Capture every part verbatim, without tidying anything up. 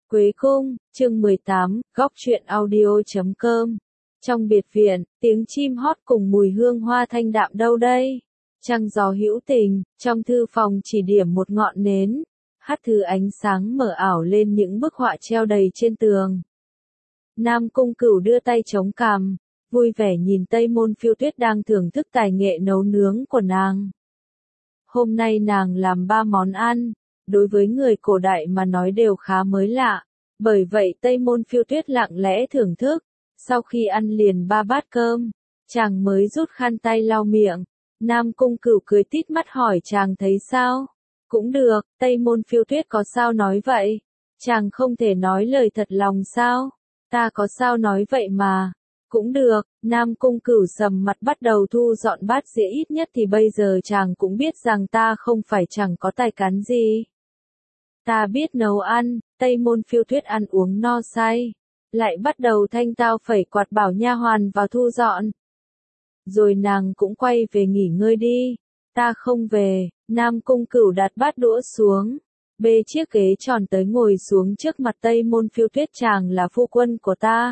Quế cung, chương mười tám, góc truyện audio chấm com. Trong biệt viện, tiếng chim hót cùng mùi hương hoa thanh đạm đâu đây? Trăng gió hữu tình, trong thư phòng chỉ điểm một ngọn nến, hắt thứ ánh sáng mờ ảo lên những bức họa treo đầy trên tường. Nam Cung Cửu đưa tay chống cằm, vui vẻ nhìn Tây Môn Phiêu Tuyết đang thưởng thức tài nghệ nấu nướng của nàng. Hôm nay nàng làm ba món ăn, đối với người cổ đại mà nói đều khá mới lạ, bởi vậy Tây Môn Phiêu Tuyết lặng lẽ thưởng thức, sau khi ăn liền ba bát cơm, chàng mới rút khăn tay lau miệng. Nam Cung Cửu cười tít mắt hỏi chàng thấy sao? Cũng được, Tây Môn Phiêu Tuyết có sao nói vậy? Chàng không thể nói lời thật lòng sao? Ta có sao nói vậy mà? Cũng được, Nam Cung Cửu sầm mặt bắt đầu thu dọn bát dĩa, ít nhất thì bây giờ chàng cũng biết rằng ta không phải chẳng có tài cán gì. Ta biết nấu ăn. Tây Môn Phiêu Tuyết ăn uống no say, lại bắt đầu thanh tao phẩy quạt bảo nha hoàn vào thu dọn. Rồi nàng cũng quay về nghỉ ngơi đi. Ta không về. Nam Cung Cửu đặt bát đũa xuống, bê chiếc ghế tròn tới ngồi xuống trước mặt Tây Môn Phiêu Tuyết. Chàng là phu quân của ta.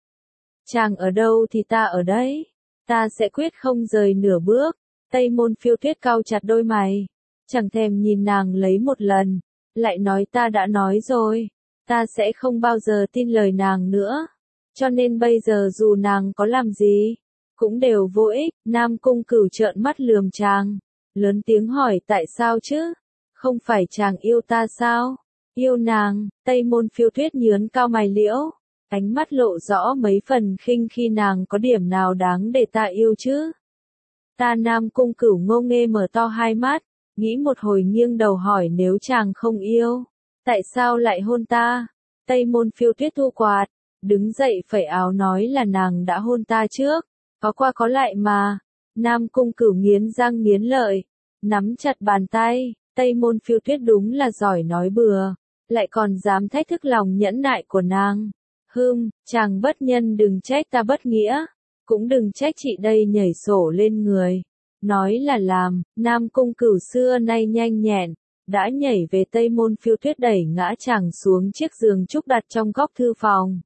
Chàng ở đâu thì ta ở đấy. Ta sẽ quyết không rời nửa bước. Tây Môn Phiêu Tuyết cau chặt đôi mày, chẳng thèm nhìn nàng lấy một lần, lại nói ta đã nói rồi, ta sẽ không bao giờ tin lời nàng nữa. Cho nên bây giờ dù nàng có làm gì, cũng đều vô ích. Nam Cung Cửu trợn mắt lườm chàng, lớn tiếng hỏi tại sao chứ? Không phải chàng yêu ta sao? Yêu nàng. Tây Môn Phiêu Tuyết nhướng cao mày liễu, ánh mắt lộ rõ mấy phần khinh khi. Nàng có điểm nào đáng để ta yêu chứ? Ta. Nam Cung Cửu ngô nghê mở to hai mắt, nghĩ một hồi nghiêng đầu hỏi nếu chàng không yêu, tại sao lại hôn ta? Tây Môn Phiêu Tuyết thu quạt, đứng dậy phẩy áo nói là nàng đã hôn ta trước, có qua có lại mà. Nam Cung Cửu nghiến răng nghiến lợi, nắm chặt bàn tay. Tây Môn Phiêu Tuyết đúng là giỏi nói bừa, lại còn dám thách thức lòng nhẫn nại của nàng. Hừm, chàng bất nhân đừng trách ta bất nghĩa, cũng đừng trách chị đây nhảy sổ lên người. Nói là làm. Nam Cung Cửu xưa nay nhanh nhẹn, đã nhảy về Tây Môn Phiêu Tuyết đẩy ngã chàng xuống chiếc giường trúc đặt trong góc thư phòng.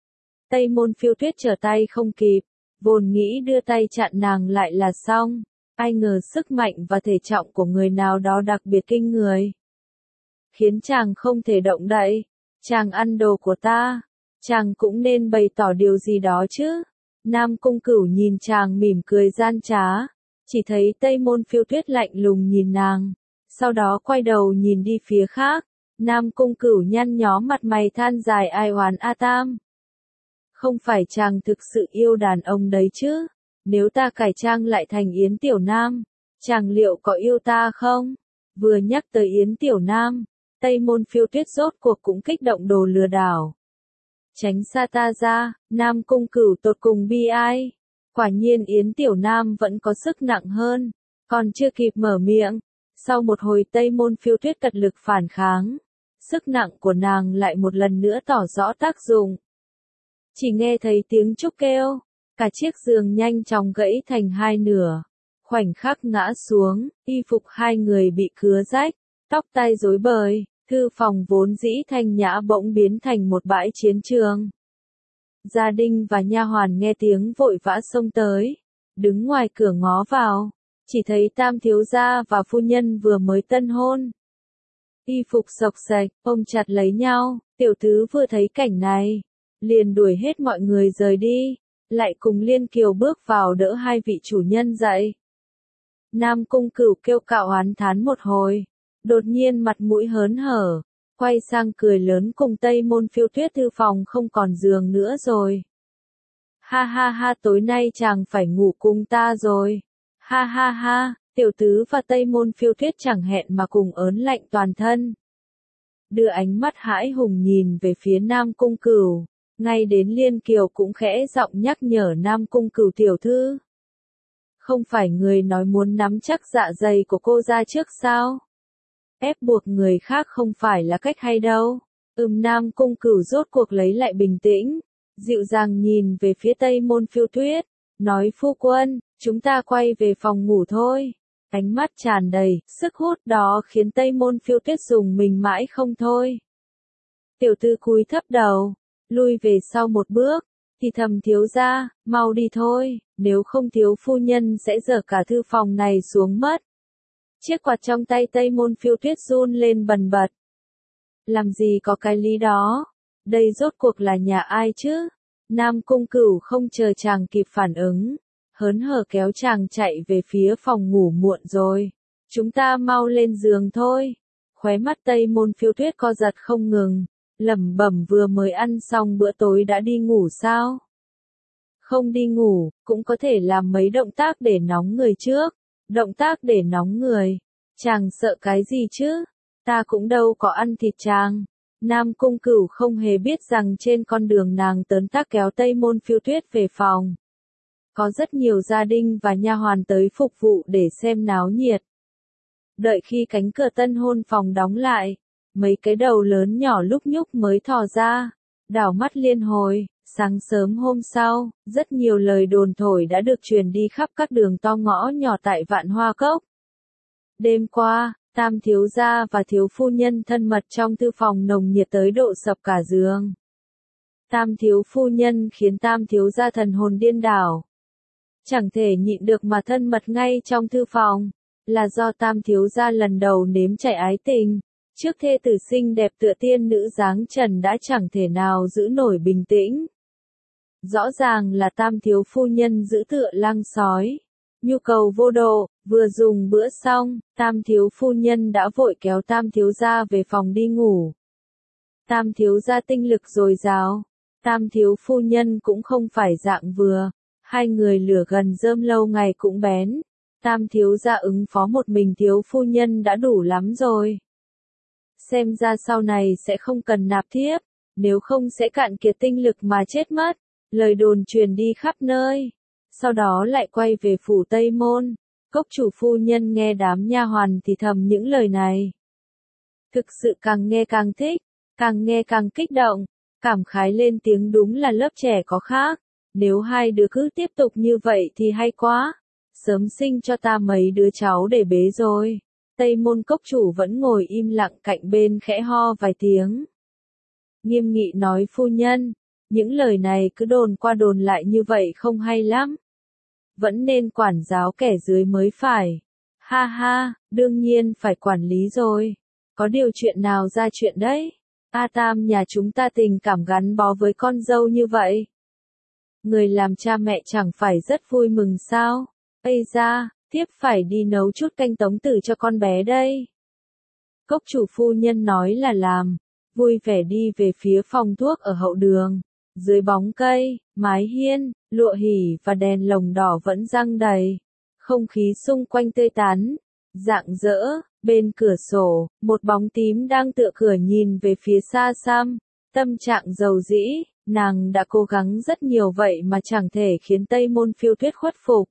Tây Môn Phiêu Tuyết trở tay không kịp, vốn nghĩ đưa tay chặn nàng lại là xong, ai ngờ sức mạnh và thể trọng của người nào đó đặc biệt kinh người, khiến chàng không thể động đậy. Chàng ăn đồ của ta, chàng cũng nên bày tỏ điều gì đó chứ. Nam Cung Cửu nhìn chàng mỉm cười gian trá, chỉ thấy Tây Môn Phiêu Tuyết lạnh lùng nhìn nàng, sau đó quay đầu nhìn đi phía khác. Nam Cung Cửu nhăn nhó mặt mày than dài ai oán a tam. Không phải chàng thực sự yêu đàn ông đấy chứ? Nếu ta cải trang lại thành Yến Tiểu Nam, chàng liệu có yêu ta không? Vừa nhắc tới Yến Tiểu Nam, Tây Môn Phiêu Tuyết rốt cuộc cũng kích động đồ lừa đảo. Tránh xa ta ra. Nam Cung Cửu tột cùng bi ai. Quả nhiên Yến Tiểu Nam vẫn có sức nặng hơn, còn chưa kịp mở miệng, sau một hồi Tây Môn Phiêu Tuyết cật lực phản kháng, sức nặng của nàng lại một lần nữa tỏ rõ tác dụng. Chỉ nghe thấy tiếng trúc kêu, cả chiếc giường nhanh chóng gãy thành hai nửa, khoảnh khắc ngã xuống, y phục hai người bị cứa rách, tóc tai rối bời, thư phòng vốn dĩ thanh nhã bỗng biến thành một bãi chiến trường. Gia đình và nha hoàn nghe tiếng vội vã xông tới, đứng ngoài cửa ngó vào, chỉ thấy tam thiếu gia và phu nhân vừa mới tân hôn, y phục xộc xệch, ôm chặt lấy nhau. Tiểu tứ vừa thấy cảnh này, liền đuổi hết mọi người rời đi, lại cùng Liên Kiều bước vào đỡ hai vị chủ nhân dậy. Nam Cung Cửu kêu cạo oán thán một hồi, đột nhiên mặt mũi hớn hở, quay sang cười lớn cùng Tây Môn Phiêu Tuyết thư phòng không còn giường nữa rồi. Ha ha ha, tối nay chàng phải ngủ cùng ta rồi. Ha ha ha, tiểu tứ và Tây Môn Phiêu Tuyết chẳng hẹn mà cùng ớn lạnh toàn thân. Đưa ánh mắt hãi hùng nhìn về phía Nam Cung Cửu, ngay đến Liên Kiều cũng khẽ giọng nhắc nhở Nam Cung Cửu tiểu thư. Không phải người nói muốn nắm chắc dạ dày của cô ra trước sao? Ép buộc người khác không phải là cách hay đâu. Ừm. Nam Cung Cửu rốt cuộc lấy lại bình tĩnh, dịu dàng nhìn về phía Tây Môn Phiêu Tuyết, nói phu quân, chúng ta quay về phòng ngủ thôi. Ánh mắt tràn đầy sức hút đó khiến Tây Môn Phiêu Tuyết dùng mình mãi không thôi. Tiểu tư cúi thấp đầu, lui về sau một bước, thì thầm thiếu gia, mau đi thôi, nếu không thiếu phu nhân sẽ dở cả thư phòng này xuống mất. Chiếc quạt trong tay Tây Môn Phiêu Tuyết run lên bần bật. Làm gì có cái lý đó, đây rốt cuộc là nhà ai chứ? Nam Cung Cửu không chờ chàng kịp phản ứng, hớn hở kéo chàng chạy về phía phòng ngủ muộn rồi. Chúng ta mau lên giường thôi. Khóe mắt Tây Môn Phiêu Tuyết co giật không ngừng, lẩm bẩm vừa mới ăn xong bữa tối đã đi ngủ sao? Không đi ngủ, cũng có thể làm mấy động tác để nóng người trước. Động tác để nóng người. Chàng sợ cái gì chứ? Ta cũng đâu có ăn thịt chàng. Nam Cung Cửu không hề biết rằng trên con đường nàng tớn tác kéo Tây Môn Phiêu Tuyết về phòng. Có rất nhiều gia đình và nha hoàn tới phục vụ để xem náo nhiệt. Đợi khi cánh cửa tân hôn phòng đóng lại, mấy cái đầu lớn nhỏ lúc nhúc mới thò ra, đảo mắt liên hồi. Sáng sớm hôm sau, rất nhiều lời đồn thổi đã được truyền đi khắp các đường to ngõ nhỏ tại Vạn Hoa Cốc. Đêm qua, Tam thiếu gia và thiếu phu nhân thân mật trong thư phòng nồng nhiệt tới độ sập cả giường. Tam thiếu phu nhân khiến Tam thiếu gia thần hồn điên đảo. Chẳng thể nhịn được mà thân mật ngay trong thư phòng, là do Tam thiếu gia lần đầu nếm trải ái tình. Trước thê tử xinh đẹp tựa tiên nữ dáng trần đã chẳng thể nào giữ nổi bình tĩnh. Rõ ràng là Tam thiếu phu nhân giữ tựa lăng sói. Nhu cầu vô độ, vừa dùng bữa xong, Tam thiếu phu nhân đã vội kéo Tam thiếu gia về phòng đi ngủ. Tam thiếu gia tinh lực dồi dào, Tam thiếu phu nhân cũng không phải dạng vừa, hai người lửa gần rơm lâu ngày cũng bén. Tam thiếu gia ứng phó một mình thiếu phu nhân đã đủ lắm rồi. Xem ra sau này sẽ không cần nạp thiếp, nếu không sẽ cạn kiệt tinh lực mà chết mất. Lời đồn truyền đi khắp nơi. Sau đó lại quay về phủ Tây Môn. Cốc chủ phu nhân nghe đám nha hoàn thì thầm những lời này. Thực sự càng nghe càng thích, càng nghe càng kích động, cảm khái lên tiếng đúng là lớp trẻ có khác. Nếu hai đứa cứ tiếp tục như vậy thì hay quá. Sớm sinh cho ta mấy đứa cháu để bế rồi. Tây Môn cốc chủ vẫn ngồi im lặng cạnh bên khẽ ho vài tiếng. Nghiêm nghị nói phu nhân. Những lời này cứ đồn qua đồn lại như vậy không hay lắm. Vẫn nên quản giáo kẻ dưới mới phải. Ha ha, đương nhiên phải quản lý rồi. Có điều chuyện nào ra chuyện đấy? A Tam nhà chúng ta tình cảm gắn bó với con dâu như vậy. Người làm cha mẹ chẳng phải rất vui mừng sao? Ây da, thiếp phải đi nấu chút canh tống tử cho con bé đây. Cốc chủ phu nhân nói là làm, vui vẻ đi về phía phòng thuốc ở hậu đường. Dưới bóng cây, mái hiên, lụa hỉ và đèn lồng đỏ vẫn răng đầy. Không khí xung quanh tươi tắn, rạng rỡ, bên cửa sổ, một bóng tím đang tựa cửa nhìn về phía xa xăm. Tâm trạng dầu dĩ, nàng đã cố gắng rất nhiều vậy mà chẳng thể khiến Tây Môn Phiêu Tuyết khuất phục.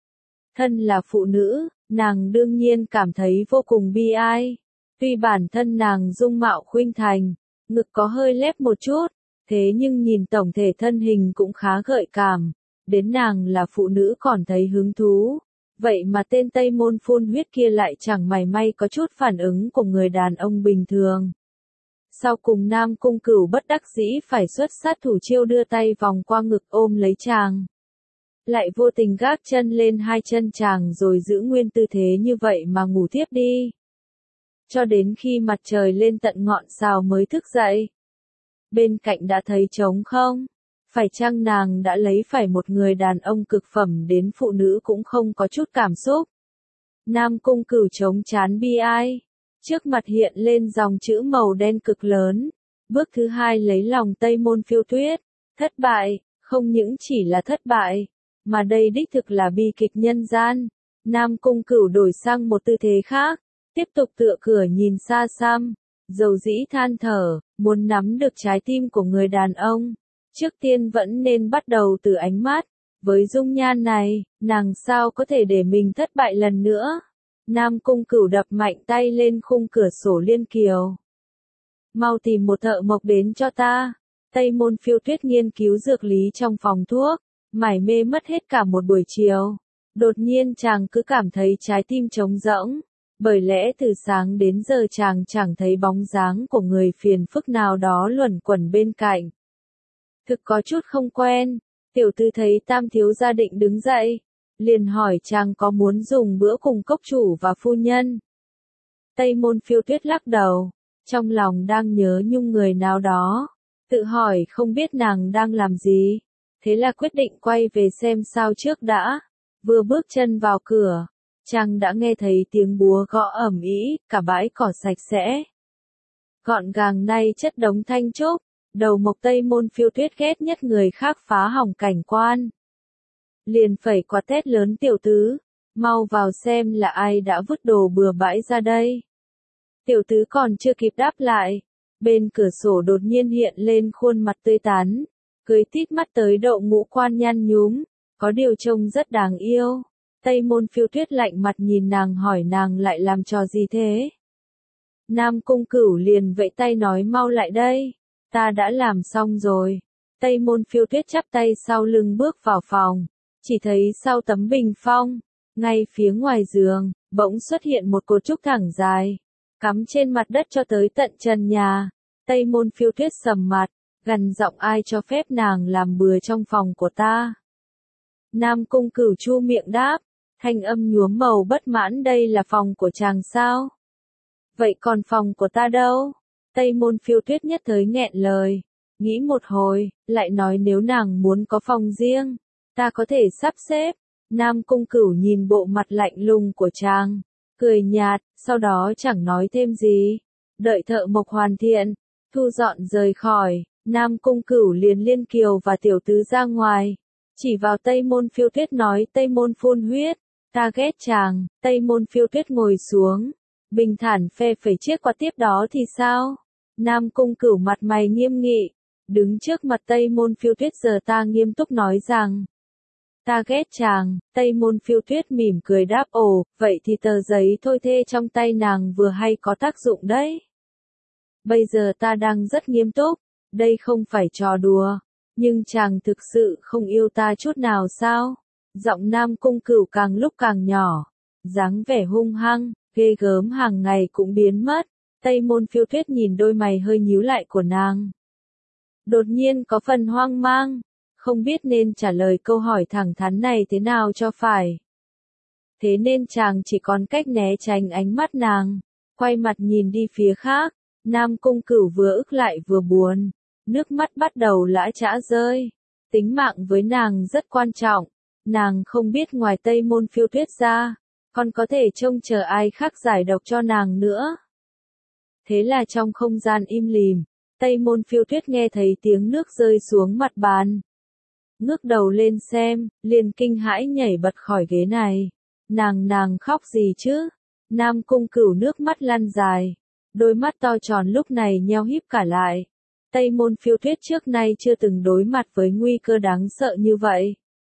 Thân là phụ nữ, nàng đương nhiên cảm thấy vô cùng bi ai. Tuy bản thân nàng dung mạo khuynh thành, ngực có hơi lép một chút. Thế nhưng nhìn tổng thể thân hình cũng khá gợi cảm, đến nàng là phụ nữ còn thấy hứng thú. Vậy mà tên Tây Môn phun huyết kia lại chẳng mảy may có chút phản ứng của người đàn ông bình thường. Sau cùng Nam Cung Cửu bất đắc dĩ phải xuất sát thủ chiêu đưa tay vòng qua ngực ôm lấy chàng. Lại vô tình gác chân lên hai chân chàng rồi giữ nguyên tư thế như vậy mà ngủ tiếp đi. Cho đến khi mặt trời lên tận ngọn sào mới thức dậy. Bên cạnh đã thấy trống không? Phải chăng nàng đã lấy phải một người đàn ông cực phẩm đến phụ nữ cũng không có chút cảm xúc? Nam Cung Cửu trống chán bi ai. Trước mặt hiện lên dòng chữ màu đen cực lớn. Bước thứ hai lấy lòng Tây Môn Phiêu Tuyết. Thất bại, không những chỉ là thất bại, mà đây đích thực là bi kịch nhân gian. Nam Cung Cửu đổi sang một tư thế khác, tiếp tục tựa cửa nhìn xa xăm. Dầu dĩ than thở, muốn nắm được trái tim của người đàn ông. Trước tiên vẫn nên bắt đầu từ ánh mắt. Với dung nhan này, nàng sao có thể để mình thất bại lần nữa. Nam Cung Cửu đập mạnh tay lên khung cửa sổ liên kiều. Mau tìm một thợ mộc đến cho ta. Tây Môn Phiêu Tuyết nghiên cứu dược lý trong phòng thuốc, mải mê mất hết cả một buổi chiều. Đột nhiên chàng cứ cảm thấy trái tim trống rỗng. Bởi lẽ từ sáng đến giờ chàng chẳng thấy bóng dáng của người phiền phức nào đó luẩn quẩn bên cạnh. Thực có chút không quen, tiểu thư thấy Tam thiếu gia định đứng dậy, liền hỏi chàng có muốn dùng bữa cùng cốc chủ và phu nhân. Tây Môn Phiêu Tuyết lắc đầu, trong lòng đang nhớ nhung người nào đó, tự hỏi không biết nàng đang làm gì, thế là quyết định quay về xem sao trước đã. Vừa bước chân vào cửa, chàng đã nghe thấy tiếng búa gõ ầm ĩ, cả bãi cỏ sạch sẽ, gọn gàng nay chất đống thanh trúc. Đầu mộc Tây Môn Phiêu Tuyết ghét nhất người khác phá hỏng cảnh quan. Liền phẩy quạt thét lớn, tiểu tứ, mau vào xem là ai đã vứt đồ bừa bãi ra đây. Tiểu tứ còn chưa kịp đáp lại, bên cửa sổ đột nhiên hiện lên khuôn mặt tươi tắn, cười tít mắt tới độ ngũ quan nhăn nhúm, có điều trông rất đáng yêu. Tây Môn Phiêu Tuyết lạnh mặt nhìn nàng, hỏi nàng lại làm trò gì thế. Nam Cung Cửu liền vẫy tay nói mau lại đây, ta đã làm xong rồi. Tây Môn Phiêu Tuyết chắp tay sau lưng bước vào phòng, chỉ thấy sau tấm bình phong, ngay phía ngoài giường, bỗng xuất hiện một cột trúc thẳng dài, cắm trên mặt đất cho tới tận trần nhà. Tây Môn Phiêu Tuyết sầm mặt, gằn giọng, ai cho phép nàng làm bừa trong phòng của ta. Nam Cung Cửu chu miệng đáp, thanh âm nhuốm màu bất mãn, đây là phòng của chàng sao? Vậy còn phòng của ta đâu? Tây Môn Phiêu Tuyết nhất thời nghẹn lời, nghĩ một hồi, lại nói nếu nàng muốn có phòng riêng, ta có thể sắp xếp. Nam Cung Cửu nhìn bộ mặt lạnh lùng của chàng, cười nhạt, sau đó chẳng nói thêm gì. Đợi thợ mộc hoàn thiện, thu dọn rời khỏi, Nam Cung Cửu liền liên Kiều và tiểu tứ ra ngoài, chỉ vào Tây Môn Phiêu Tuyết nói, Tây Môn phun huyết, ta ghét chàng. Tây Môn Phiêu Tuyết ngồi xuống, bình thản phe phẩy chiếc quạt, tiếp đó thì sao? Nam Cung Cửu mặt mày nghiêm nghị, đứng trước mặt Tây Môn Phiêu Tuyết, giờ ta nghiêm túc nói rằng, ta ghét chàng. Tây Môn Phiêu Tuyết mỉm cười đáp, ồ, vậy thì tờ giấy thôi thê trong tay nàng vừa hay có tác dụng đấy. Bây giờ ta đang rất nghiêm túc, đây không phải trò đùa, nhưng chàng thực sự không yêu ta chút nào sao? Giọng Nam Cung Cửu càng lúc càng nhỏ, dáng vẻ hung hăng, ghê gớm hàng ngày cũng biến mất. Tây Môn Phiêu Tuyết nhìn đôi mày hơi nhíu lại của nàng, đột nhiên có phần hoang mang, không biết nên trả lời câu hỏi thẳng thắn này thế nào cho phải. Thế nên chàng chỉ còn cách né tránh ánh mắt nàng, quay mặt nhìn đi phía khác. Nam Cung Cửu vừa ức lại vừa buồn, nước mắt bắt đầu lã chã rơi. Tính mạng với nàng rất quan trọng, nàng không biết ngoài Tây Môn Phiêu Tuyết ra, còn có thể trông chờ ai khác giải độc cho nàng nữa. Thế là trong không gian im lìm, Tây Môn Phiêu Tuyết nghe thấy tiếng nước rơi xuống mặt bàn. Ngước đầu lên xem, liền kinh hãi nhảy bật khỏi ghế này. Nàng nàng khóc gì chứ? Nam Cung Cửu nước mắt lăn dài, đôi mắt to tròn lúc này nheo híp cả lại. Tây Môn Phiêu Tuyết trước nay chưa từng đối mặt với nguy cơ đáng sợ như vậy.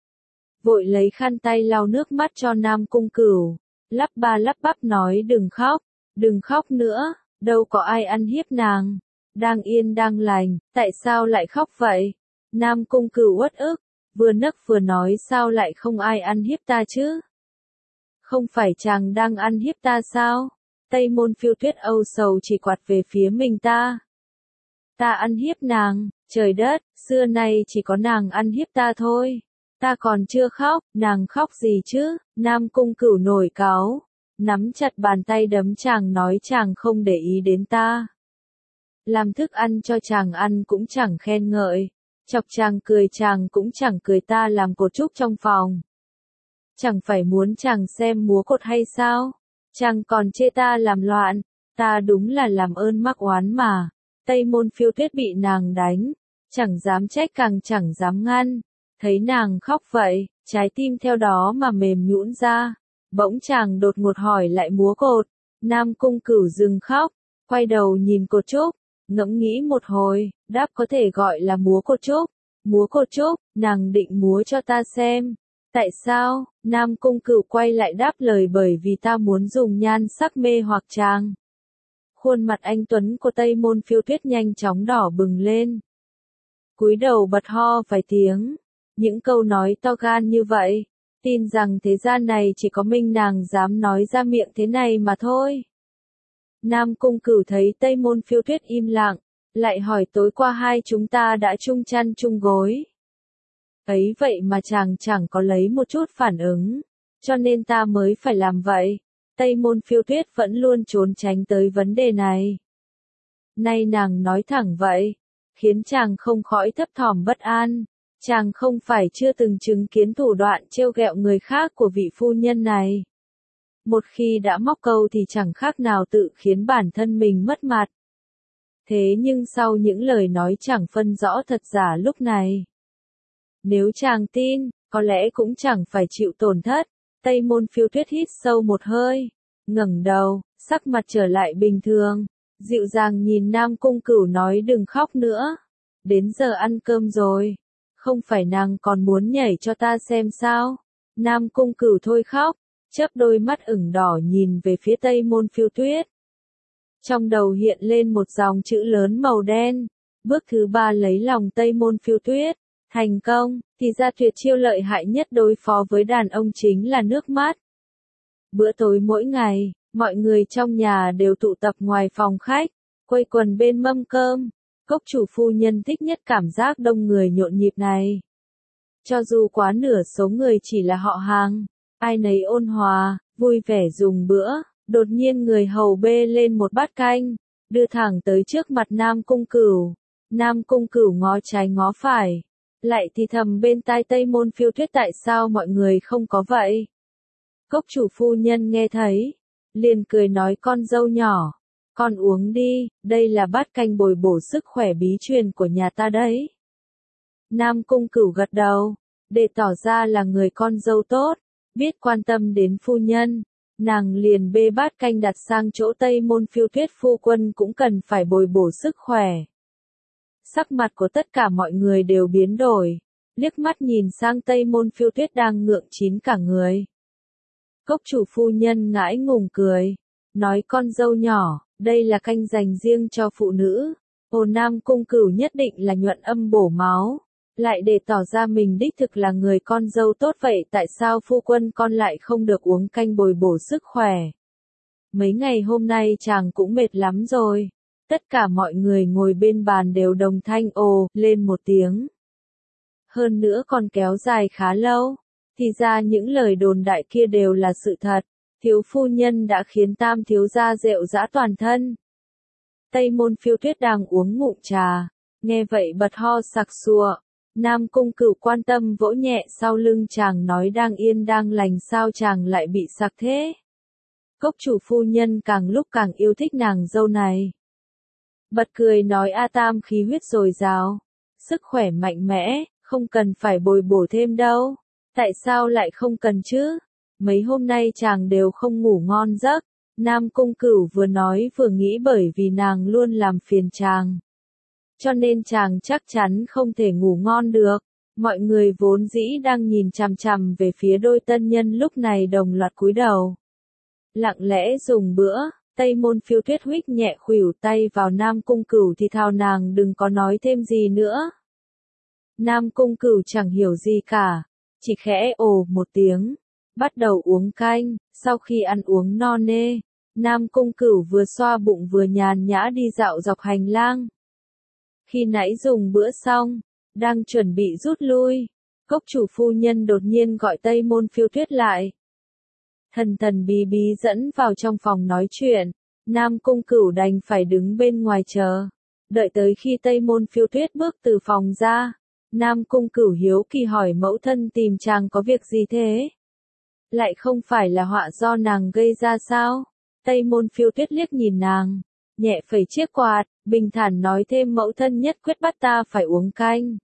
Vội lấy khăn tay lau nước mắt cho Nam Cung Cửu, lắp ba lắp bắp nói, đừng khóc, đừng khóc nữa, đâu có ai ăn hiếp nàng, đang yên đang lành, tại sao lại khóc vậy? Nam Cung Cửu uất ức, vừa nấc vừa nói, sao lại không ai ăn hiếp ta chứ? Không phải chàng đang ăn hiếp ta sao? Tây Môn Phiêu Tuyết âu sầu chỉ quạt về phía mình ta. Ta ăn hiếp nàng, trời đất, xưa nay chỉ có nàng ăn hiếp ta thôi. Ta còn chưa khóc, nàng khóc gì chứ? Nam Cung Cửu nổi cáu, nắm chặt bàn tay đấm chàng, nói chàng không để ý đến ta. Làm thức ăn cho chàng ăn cũng chẳng khen ngợi, chọc chàng cười chàng cũng chẳng cười, ta làm cột trúc trong phòng. Chẳng phải muốn chàng xem múa cột hay sao? Chàng còn chê ta làm loạn, ta đúng là làm ơn mắc oán mà. Tây Môn Phiêu Tuyết bị nàng đánh, chẳng dám trách càng chẳng dám ngăn. Thấy nàng khóc vậy, trái tim theo đó mà mềm nhũn ra. Bỗng chàng đột ngột hỏi lại múa cột. Nam Cung Cửu dừng khóc, quay đầu nhìn cột trúc, ngẫm nghĩ một hồi, đáp, có thể gọi là múa cột trúc. Múa cột trúc, nàng định múa cho ta xem. Tại sao? Nam Cung Cửu quay lại đáp lời, bởi vì ta muốn dùng nhan sắc mê hoặc chàng. Khuôn mặt anh tuấn của Tây Môn Phiêu Tuyết nhanh chóng đỏ bừng lên, cúi đầu bật ho vài tiếng. Những câu nói to gan như vậy, tin rằng thế gian này chỉ có mình nàng dám nói ra miệng thế này mà thôi. Nam Cung Cửu thấy Tây Môn Phiêu Tuyết im lặng, lại hỏi tối qua hai chúng ta đã chung chăn chung gối. Ấy vậy mà chàng chẳng có lấy một chút phản ứng, cho nên ta mới phải làm vậy. Tây Môn Phiêu Tuyết vẫn luôn trốn tránh tới vấn đề này. Nay nàng nói thẳng vậy, khiến chàng không khỏi thấp thỏm bất an. Chàng không phải chưa từng chứng kiến thủ đoạn trêu ghẹo người khác của vị phu nhân này. Một khi đã móc câu thì chẳng khác nào tự khiến bản thân mình mất mặt. Thế nhưng sau những lời nói chẳng phân rõ thật giả lúc này, nếu chàng tin, có lẽ cũng chẳng phải chịu tổn thất. Tây Môn Phiêu Tuyết hít sâu một hơi, ngẩng đầu, sắc mặt trở lại bình thường, dịu dàng nhìn Nam Cung Cửu nói đừng khóc nữa. Đến giờ ăn cơm rồi, không phải nàng còn muốn nhảy cho ta xem sao? Nam Cung Cửu thôi khóc, chớp đôi mắt ửng đỏ nhìn về phía Tây Môn Phiêu Tuyết. Trong đầu hiện lên một dòng chữ lớn màu đen, bước thứ ba lấy lòng Tây Môn Phiêu Tuyết. Thành công, thì ra tuyệt chiêu lợi hại nhất đối phó với đàn ông chính là nước mắt. Bữa tối mỗi ngày, mọi người trong nhà đều tụ tập ngoài phòng khách, quây quần bên mâm cơm. Cốc chủ phu nhân thích nhất cảm giác đông người nhộn nhịp này. Cho dù quá nửa số người chỉ là họ hàng, ai nấy ôn hòa, vui vẻ dùng bữa, đột nhiên người hầu bê lên một bát canh, đưa thẳng tới trước mặt Nam Cung Cửu. Nam Cung Cửu ngó trái ngó phải, lại thì thầm bên tai Tây Môn Phiêu Tuyết tại sao mọi người không có vậy. Cốc chủ phu nhân nghe thấy, liền cười nói con dâu nhỏ, con uống đi, đây là bát canh bồi bổ sức khỏe bí truyền của nhà ta đấy. Nam Cung Cửu gật đầu, để tỏ ra là người con dâu tốt, biết quan tâm đến phu nhân, nàng liền bê bát canh đặt sang chỗ Tây Môn Phiêu Tuyết phu quân cũng cần phải bồi bổ sức khỏe. Sắc mặt của tất cả mọi người đều biến đổi, liếc mắt nhìn sang Tây Môn Phiêu Tuyết đang ngượng chín cả người. Cốc chủ phu nhân ngãi ngùng cười, nói con dâu nhỏ, đây là canh dành riêng cho phụ nữ. Hồ Nam Cung Cửu nhất định là nhuận âm bổ máu, lại để tỏ ra mình đích thực là người con dâu tốt vậy tại sao phu quân con lại không được uống canh bồi bổ sức khỏe. Mấy ngày hôm nay chàng cũng mệt lắm rồi. Tất cả mọi người ngồi bên bàn đều đồng thanh ồ lên một tiếng. Hơn nữa còn kéo dài khá lâu. Thì ra những lời đồn đại kia đều là sự thật. Thiếu phu nhân đã khiến tam thiếu gia rệu rã toàn thân. Tây Môn Phiêu Tuyết đang uống ngụm trà, nghe vậy bật ho sặc sụa. Nam Cung Cửu quan tâm vỗ nhẹ sau lưng chàng nói đang yên đang lành sao chàng lại bị sặc thế. Cốc chủ phu nhân càng lúc càng yêu thích nàng dâu này. Bật cười nói A Tam khí huyết dồi dào, sức khỏe mạnh mẽ, không cần phải bồi bổ thêm đâu. Tại sao lại không cần chứ? Mấy hôm nay chàng đều không ngủ ngon giấc. Nam Cung Cửu vừa nói vừa nghĩ bởi vì nàng luôn làm phiền chàng. Cho nên chàng chắc chắn không thể ngủ ngon được. Mọi người vốn dĩ đang nhìn chằm chằm về phía đôi tân nhân lúc này đồng loạt cúi đầu. Lặng lẽ dùng bữa. Tây Môn Phiêu Tuyết huých nhẹ khuỷu tay vào Nam Cung Cửu thì thào nàng đừng có nói thêm gì nữa. Nam Cung Cửu chẳng hiểu gì cả, chỉ khẽ ồ một tiếng, bắt đầu uống canh. Sau khi ăn uống no nê, Nam Cung Cửu vừa xoa bụng vừa nhàn nhã đi dạo dọc hành lang. Khi nãy dùng bữa xong, đang chuẩn bị rút lui, cốc chủ phu nhân đột nhiên gọi Tây Môn Phiêu Tuyết lại. Thần thần bí bí dẫn vào trong phòng nói chuyện, Nam Cung Cửu đành phải đứng bên ngoài chờ. Đợi tới khi Tây Môn Phiêu Tuyết bước từ phòng ra, Nam Cung Cửu hiếu kỳ hỏi mẫu thân tìm chàng có việc gì thế? Lại không phải là họa do nàng gây ra sao? Tây Môn Phiêu Tuyết liếc nhìn nàng, nhẹ phẩy chiếc quạt, bình thản nói thêm mẫu thân nhất quyết bắt ta phải uống canh.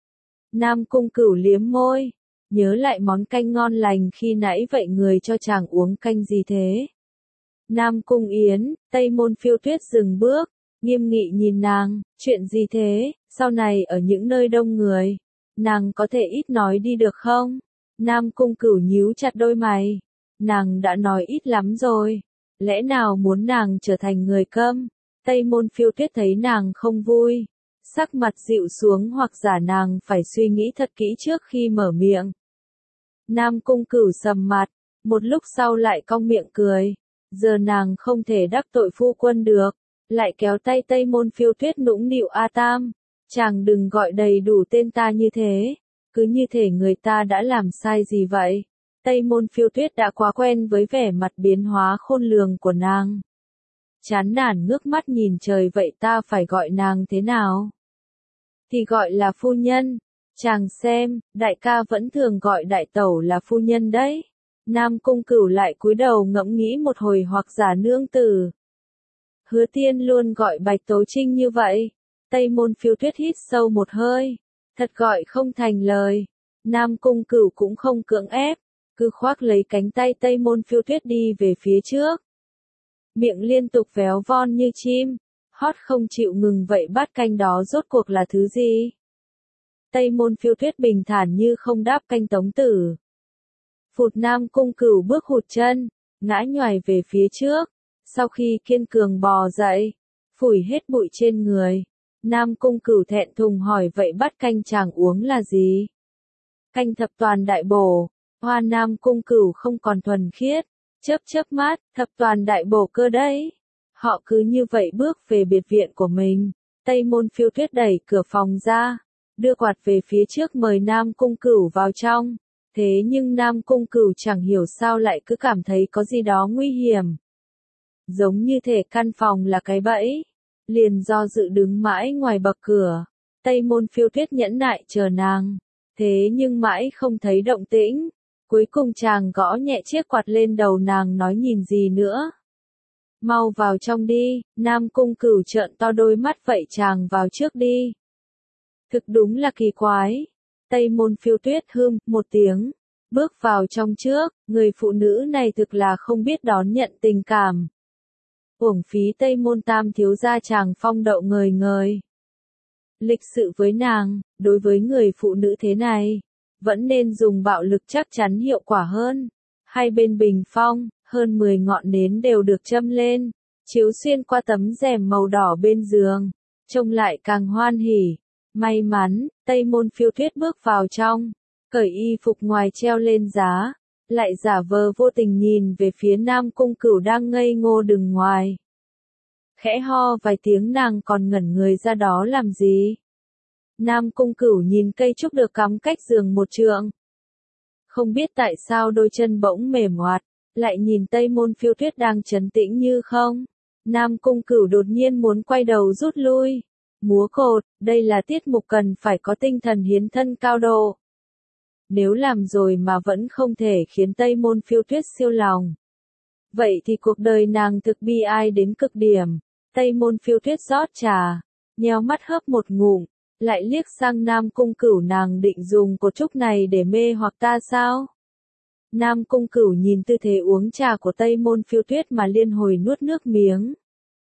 Nam Cung Cửu liếm môi, nhớ lại món canh ngon lành khi nãy vậy người cho chàng uống canh gì thế? Nam Cung Yến, Tây Môn Phiêu Tuyết dừng bước, nghiêm nghị nhìn nàng, chuyện gì thế, sau này ở những nơi đông người, nàng có thể ít nói đi được không? Nam Cung Cửu nhíu chặt đôi mày, nàng đã nói ít lắm rồi, lẽ nào muốn nàng trở thành người câm? Tây Môn Phiêu Tuyết thấy nàng không vui, sắc mặt dịu xuống hoặc giả nàng phải suy nghĩ thật kỹ trước khi mở miệng. Nam Cung Cửu sầm mặt, một lúc sau lại cong miệng cười. Giờ nàng không thể đắc tội phu quân được, lại kéo tay Tây Môn Phiêu Tuyết nũng nịu A Tam. Chàng đừng gọi đầy đủ tên ta như thế, cứ như thể người ta đã làm sai gì vậy. Tây Môn Phiêu Tuyết đã quá quen với vẻ mặt biến hóa khôn lường của nàng. Chán nản ngước mắt nhìn trời, vậy ta phải gọi nàng thế nào? Thì gọi là phu nhân. Chàng xem, đại ca vẫn thường gọi đại tẩu là phu nhân đấy. Nam Cung Cửu lại cúi đầu ngẫm nghĩ một hồi, hoặc giả nương tử. Hứa Tiên luôn gọi Bạch Tố Trinh như vậy. Tây Môn Phiêu Tuyết hít sâu một hơi, thật gọi không thành lời. Nam Cung Cửu cũng không cưỡng ép, cứ khoác lấy cánh tay Tây Môn Phiêu Tuyết đi về phía trước. Miệng liên tục véo von như chim, hót không chịu ngừng. Vậy bát canh đó rốt cuộc là thứ gì? Tây Môn Phiêu Tuyết bình thản như không đáp canh Tống Tử. Phụt, Nam Cung Cửu bước hụt chân, ngã nhoài về phía trước. Sau khi kiên cường bò dậy, phủi hết bụi trên người, Nam Cung Cửu thẹn thùng hỏi, vậy bát canh chàng uống là gì? Canh thập toàn đại bổ. Hoa Nam Cung Cửu không còn thuần khiết, chớp chớp mắt, thập toàn đại bổ cơ đấy. Họ cứ như vậy bước về biệt viện của mình. Tây Môn Phiêu Tuyết đẩy cửa phòng ra, đưa quạt về phía trước mời Nam Cung Cửu vào trong. Thế nhưng Nam Cung Cửu chẳng hiểu sao lại cứ cảm thấy có gì đó nguy hiểm. Giống như thể căn phòng là cái bẫy. Liền do dự đứng mãi ngoài bậc cửa. Tây Môn Phiêu Tuyết nhẫn nại chờ nàng. Thế nhưng mãi không thấy động tĩnh. Cuối cùng chàng gõ nhẹ chiếc quạt lên đầu nàng, nói nhìn gì nữa. Mau vào trong đi. Nam Cung Cửu trợn to đôi mắt, vậy chàng vào trước đi. Thực đúng là kỳ quái. Tây Môn Phiêu Tuyết hưm một tiếng, bước vào trong trước. Người phụ nữ này thực là không biết đón nhận tình cảm. Uổng phí Tây Môn Tam thiếu gia chàng phong đậu ngời ngời. Lịch sự với nàng, đối với người phụ nữ thế này, vẫn nên dùng bạo lực chắc chắn hiệu quả hơn. Hai bên bình phong, hơn mười ngọn nến đều được châm lên, chiếu xuyên qua tấm rèm màu đỏ bên giường, trông lại càng hoan hỉ. May mắn, Tây Môn Phiêu Tuyết bước vào trong, cởi y phục ngoài treo lên giá, lại giả vờ vô tình nhìn về phía Nam Cung Cửu đang ngây ngô đứng ngoài. Khẽ ho vài tiếng, nàng còn ngẩn người ra đó làm gì? Nam Cung Cửu nhìn cây trúc được cắm cách giường một trượng. Không biết tại sao đôi chân bỗng mềm oạt, lại nhìn Tây Môn Phiêu Tuyết đang trấn tĩnh như không. Nam Cung Cửu đột nhiên muốn quay đầu rút lui. Múa cột, đây là tiết mục cần phải có tinh thần hiến thân cao độ. Nếu làm rồi mà vẫn không thể khiến Tây Môn Phiêu Tuyết siêu lòng, vậy thì cuộc đời nàng thực bi ai đến cực điểm. Tây Môn Phiêu Tuyết rót trà, nheo mắt hớp một ngụm, lại liếc sang Nam Cung Cửu, nàng định dùng cột trúc này để mê hoặc ta sao? Nam Cung Cửu nhìn tư thế uống trà của Tây Môn Phiêu Tuyết mà liên hồi nuốt nước miếng.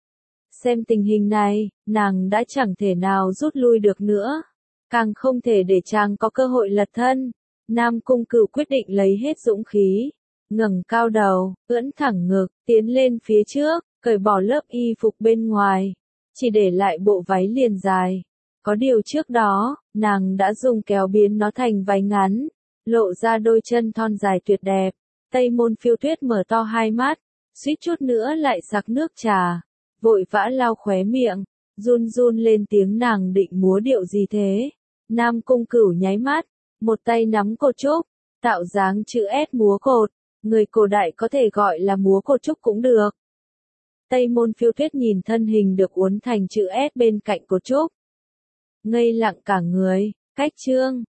Xem tình hình này, nàng đã chẳng thể nào rút lui được nữa, càng không thể để chàng có cơ hội lật thân. Nam Cung Cửu quyết định lấy hết dũng khí, ngẩng cao đầu, ưỡn thẳng ngực, tiến lên phía trước, cởi bỏ lớp y phục bên ngoài, chỉ để lại bộ váy liền dài. Có điều trước đó, nàng đã dùng kéo biến nó thành váy ngắn, lộ ra đôi chân thon dài tuyệt đẹp. Tây Môn Phiêu Tuyết mở to hai mắt, suýt chút nữa lại sặc nước trà, vội vã lau khóe miệng, run run lên tiếng, nàng định múa điệu gì thế? Nam Cung Cửu nháy mắt, một tay nắm cột trúc, tạo dáng chữ S múa cột, người cổ đại có thể gọi là múa cột trúc cũng được. Tây Môn Phiêu Tuyết nhìn thân hình được uốn thành chữ S bên cạnh cột trúc, ngây lặng cả người. Cách chương